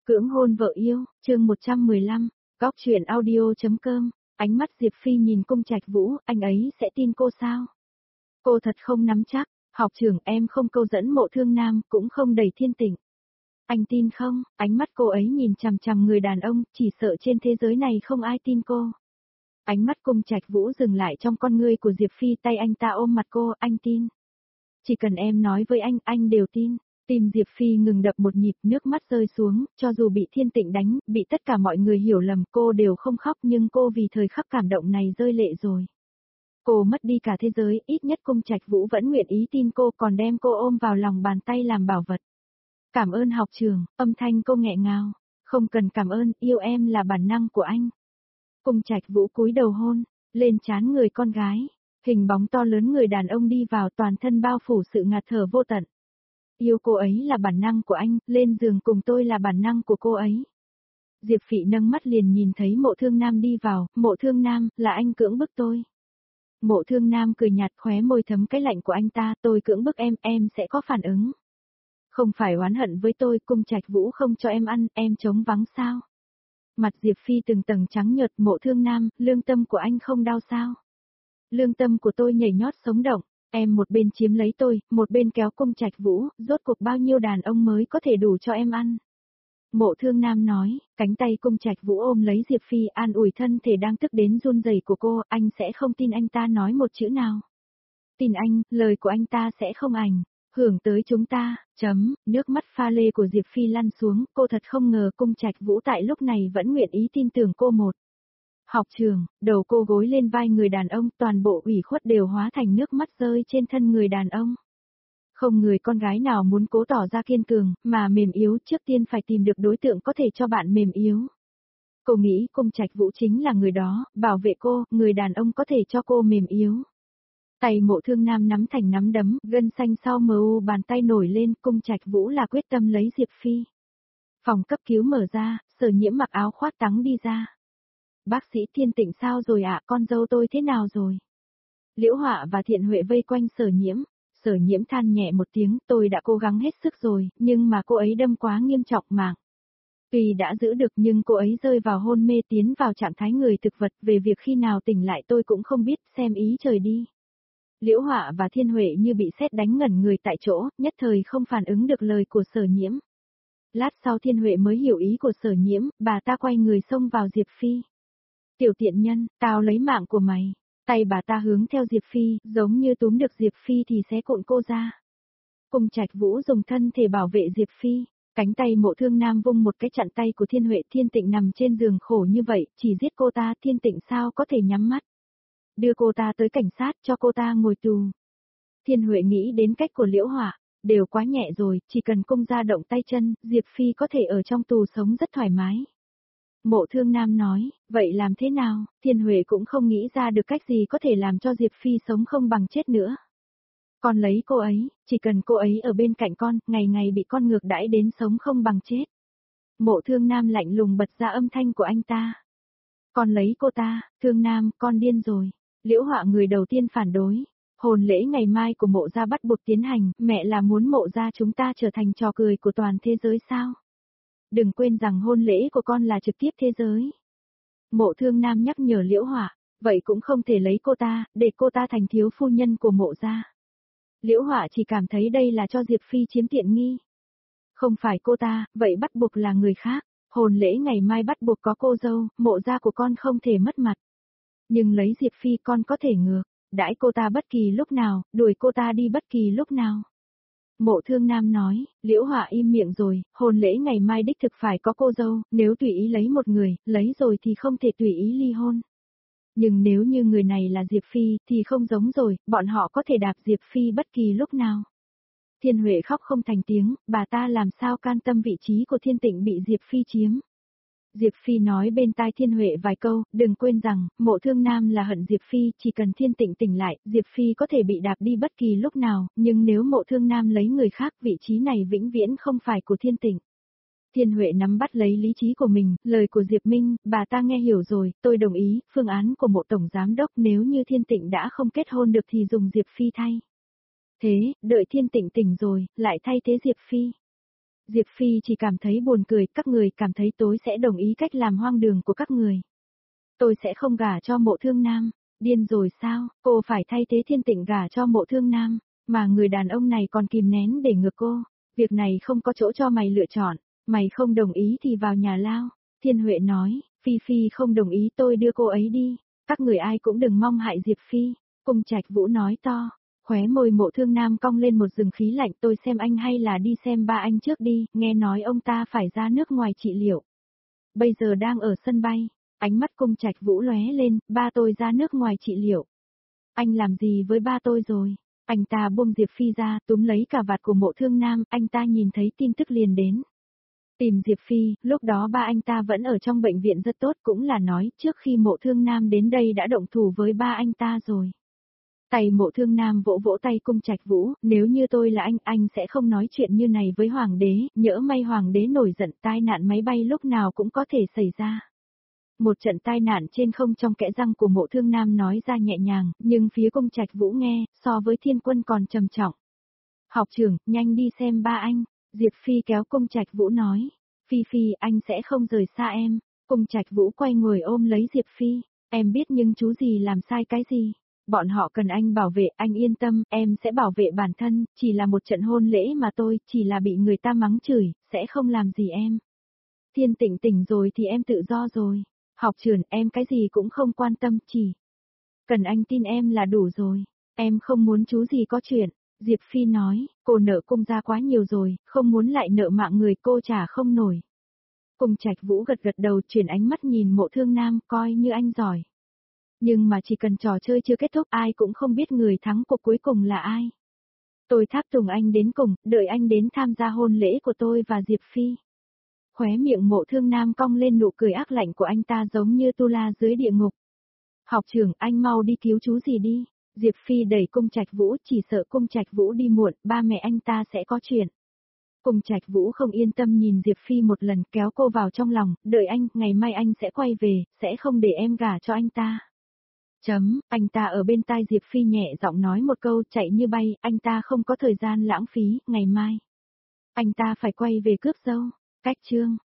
Cưỡng hôn vợ yêu, chương 115, góc truyện audio.com, ánh mắt Diệp Phi nhìn Cung Trạch Vũ, anh ấy sẽ tin cô sao? Cô thật không nắm chắc, học trưởng em không câu dẫn Mộ Thương Nam, cũng không đẩy Thiên Tịnh. Anh tin không? Ánh mắt cô ấy nhìn chằm chằm người đàn ông, chỉ sợ trên thế giới này không ai tin cô. Ánh mắt Cung Trạch Vũ dừng lại trong con ngươi của Diệp Phi, tay anh ta ôm mặt cô, anh tin. Chỉ cần em nói với anh đều tin. Tim Diệp Phi ngừng đập một nhịp, nước mắt rơi xuống, cho dù bị Thiên Tịnh đánh, bị tất cả mọi người hiểu lầm, cô đều không khóc, nhưng cô vì thời khắc cảm động này rơi lệ rồi. Cô mất đi cả thế giới, ít nhất Cung Trạch Vũ vẫn nguyện ý tin cô, còn đem cô ôm vào lòng bàn tay làm bảo vật. Cảm ơn học trưởng, âm thanh cô nghẹn ngào. Không cần cảm ơn, yêu em là bản năng của anh. Cung Trạch Vũ cúi đầu hôn lên trán người con gái. Hình bóng to lớn người đàn ông đi vào, toàn thân bao phủ sự ngạt thở vô tận. Yêu cô ấy là bản năng của anh, lên giường cùng tôi là bản năng của cô ấy. Diệp Phỉ nâng mắt liền nhìn thấy Mộ Thương Nam đi vào, Mộ Thương Nam, là anh cưỡng bức tôi. Mộ Thương Nam cười nhạt, khóe môi thấm cái lạnh của anh ta, tôi cưỡng bức em sẽ có phản ứng. Không phải oán hận với tôi, Cung Trạch Vũ không cho em ăn, em trống vắng sao? Mặt Diệp Phi từng tầng trắng nhợt, Mộ Thương Nam, lương tâm của anh không đau sao? Lương tâm của tôi nhảy nhót sống động. Em một bên chiếm lấy tôi, một bên kéo Cung Trạch Vũ, rốt cuộc bao nhiêu đàn ông mới có thể đủ cho em ăn. Mộ Thương Nam nói, cánh tay Cung Trạch Vũ ôm lấy Diệp Phi, an ủi thân thể đang tức đến run rẩy của cô, anh sẽ không tin anh ta nói một chữ nào. Tin anh, lời của anh ta sẽ không ảnh hưởng tới chúng ta, nước mắt pha lê của Diệp Phi lăn xuống, cô thật không ngờ Cung Trạch Vũ tại lúc này vẫn nguyện ý tin tưởng cô một. Học trường, đầu cô gối lên vai người đàn ông, toàn bộ ủy khuất đều hóa thành nước mắt rơi trên thân người đàn ông. Không người con gái nào muốn cố tỏ ra kiên cường, mà mềm yếu, trước tiên phải tìm được đối tượng có thể cho bạn mềm yếu. Cô nghĩ Cung Trạch Vũ chính là người đó, bảo vệ cô, người đàn ông có thể cho cô mềm yếu. Tay Mộ Thương Nam nắm thành nắm đấm, gân xanh sau mờ u bàn tay nổi lên, Cung Trạch Vũ là quyết tâm lấy Diệp Phi. Phòng cấp cứu mở ra, Sở Nhiễm mặc áo khoác trắng đi ra. Bác sĩ Thiên Tịnh sao rồi ạ, con dâu tôi thế nào rồi? Liễu Họa và Thiện Huệ vây quanh Sở Nhiễm than nhẹ một tiếng, tôi đã cố gắng hết sức rồi, nhưng mà cô ấy đâm quá nghiêm trọng mạng. Tuy đã giữ được nhưng cô ấy rơi vào hôn mê, tiến vào trạng thái người thực vật, về việc khi nào tỉnh lại tôi cũng không biết, xem ý trời đi. Liễu Họa và Thiên Huệ như bị sét đánh ngẩn người tại chỗ, nhất thời không phản ứng được lời của Sở Nhiễm. Lát sau Thiên Huệ mới hiểu ý của Sở Nhiễm, bà ta quay người xông vào Diệp Phi. Tiểu tiện nhân, tao lấy mạng của mày. Tay bà ta hướng theo Diệp Phi, giống như túm được Diệp Phi thì xé cuộn cô ra. Cung Trạch Vũ dùng thân thể bảo vệ Diệp Phi, cánh tay Mộ Thương Nam vung một cái chặn tay của Thiên Huệ. Thiên Tịnh nằm trên giường khổ như vậy, chỉ giết cô ta, Thiên Tịnh sao có thể nhắm mắt. Đưa cô ta tới cảnh sát, cho cô ta ngồi tù. Thiên Huệ nghĩ đến cách của Liễu Họa, đều quá nhẹ rồi, chỉ cần cung ra động tay chân, Diệp Phi có thể ở trong tù sống rất thoải mái. Mộ Thương Nam nói, vậy làm thế nào? Thiên Huệ cũng không nghĩ ra được cách gì có thể làm cho Diệp Phi sống không bằng chết nữa. Con lấy cô ấy, chỉ cần cô ấy ở bên cạnh con, ngày ngày bị con ngược đãi đến sống không bằng chết. Mộ Thương Nam lạnh lùng bật ra âm thanh của anh ta. Con lấy cô ta, Thương Nam, con điên rồi. Liễu Họa người đầu tiên phản đối. Hôn lễ ngày mai của Mộ gia bắt buộc tiến hành, mẹ là muốn Mộ gia chúng ta trở thành trò cười của toàn thế giới sao? Đừng quên rằng hôn lễ của con là trực tiếp thế giới. Mộ Thương Nam nhắc nhở Liễu Họa, vậy cũng không thể lấy cô ta, để cô ta thành thiếu phu nhân của Mộ gia. Liễu Họa chỉ cảm thấy đây là cho Diệp Phi chiếm tiện nghi. Không phải cô ta, vậy bắt buộc là người khác. Hôn lễ ngày mai bắt buộc có cô dâu, Mộ gia của con không thể mất mặt. Nhưng lấy Diệp Phi con có thể ngược, đãi cô ta bất kỳ lúc nào, đuổi cô ta đi bất kỳ lúc nào. Mộ Thương Nam nói, Liễu Họa im miệng rồi, hôn lễ ngày mai đích thực phải có cô dâu, nếu tùy ý lấy một người, lấy rồi thì không thể tùy ý ly hôn. Nhưng nếu như người này là Diệp Phi, thì không giống rồi, bọn họ có thể đạp Diệp Phi bất kỳ lúc nào. Thiên Huệ khóc không thành tiếng, bà ta làm sao can tâm vị trí của Thiên Tịnh bị Diệp Phi chiếm. Diệp Phi nói bên tai Thiên Huệ vài câu, đừng quên rằng, Mộ Thương Nam là hận Diệp Phi, chỉ cần Thiên Tịnh tỉnh lại, Diệp Phi có thể bị đạp đi bất kỳ lúc nào, nhưng nếu Mộ Thương Nam lấy người khác, vị trí này vĩnh viễn không phải của Thiên Tịnh. Thiên Huệ nắm bắt lấy lý trí của mình, lời của Diệp Minh, bà ta nghe hiểu rồi, tôi đồng ý, phương án của Mộ Tổng Giám Đốc nếu như Thiên Tịnh đã không kết hôn được thì dùng Diệp Phi thay. Thế, đợi Thiên Tịnh tỉnh rồi, lại thay thế Diệp Phi. Diệp Phi chỉ cảm thấy buồn cười, các người cảm thấy tôi sẽ đồng ý cách làm hoang đường của các người. Tôi sẽ không gả cho Mộ Thương Nam. Điên rồi sao, cô phải thay thế Thiên Tịnh gả cho Mộ Thương Nam, mà người đàn ông này còn kìm nén để ngược cô. Việc này không có chỗ cho mày lựa chọn, mày không đồng ý thì vào nhà lao. Thiên Huệ nói, Phi Phi không đồng ý tôi đưa cô ấy đi, các người ai cũng đừng mong hại Diệp Phi. Cung Trạch Vũ nói to, khóe môi Mộ Thương Nam cong lên một dừng khí lạnh, tôi xem anh hay là đi xem ba anh trước đi, nghe nói ông ta phải ra nước ngoài trị liệu. Bây giờ đang ở sân bay. Ánh mắt Cung Trạch Vũ lóe lên, ba tôi ra nước ngoài trị liệu. Anh làm gì với ba tôi rồi? Anh ta buông Diệp Phi ra, túm lấy cà vạt của Mộ Thương Nam, anh ta nhìn thấy tin tức liền đến. Tìm Diệp Phi, lúc đó ba anh ta vẫn ở trong bệnh viện rất tốt, cũng là nói trước khi Mộ Thương Nam đến đây đã động thủ với ba anh ta rồi. Tay Mộ Thương Nam vỗ vỗ tay Cung Trạch Vũ, nếu như tôi là anh sẽ không nói chuyện như này với Hoàng đế, nhỡ may Hoàng đế nổi giận, tai nạn máy bay lúc nào cũng có thể xảy ra. Một trận tai nạn trên không trong kẽ răng của Mộ Thương Nam nói ra nhẹ nhàng, nhưng phía Cung Trạch Vũ nghe, so với Thiên Quân còn trầm trọng. Học trưởng, nhanh đi xem ba anh. Diệp Phi kéo Cung Trạch Vũ nói. Phi Phi, anh sẽ không rời xa em. Cung Trạch Vũ quay người ôm lấy Diệp Phi. Em biết nhưng chú gì làm sai cái gì. Bọn họ cần anh bảo vệ, anh yên tâm, em sẽ bảo vệ bản thân, chỉ là một trận hôn lễ mà tôi, chỉ là bị người ta mắng chửi, sẽ không làm gì em. Thiên Tịnh tỉnh rồi thì em tự do rồi. Học trưởng, em cái gì cũng không quan tâm, chỉ cần anh tin em là đủ rồi. Em không muốn chú gì có chuyện. Diệp Phi nói, cô nợ Cung gia quá nhiều rồi, không muốn lại nợ mạng người cô trả không nổi. Cung Trạch Vũ gật gật đầu, chuyển ánh mắt nhìn Mộ Thương Nam, coi như anh giỏi. Nhưng mà chỉ cần trò chơi chưa kết thúc ai cũng không biết người thắng cuộc cuối cùng là ai. Tôi tháp tùng anh đến cùng, đợi anh đến tham gia hôn lễ của tôi và Diệp Phi. Khóe miệng Mộ Thương Nam cong lên, nụ cười ác lạnh của anh ta giống như tu la dưới địa ngục. Học trưởng, anh mau đi cứu chú gì đi. Diệp Phi đẩy Cung Trạch Vũ, chỉ sợ Cung Trạch Vũ đi muộn, ba mẹ anh ta sẽ có chuyện. Cung Trạch Vũ không yên tâm nhìn Diệp Phi một lần, kéo cô vào trong lòng, đợi anh, ngày mai anh sẽ quay về, sẽ không để em gả cho anh ta. Anh ta ở bên tai Diệp Phi nhẹ giọng nói một câu, chạy như bay, anh ta không có thời gian lãng phí, ngày mai. Anh ta phải quay về cướp dâu. Cách chương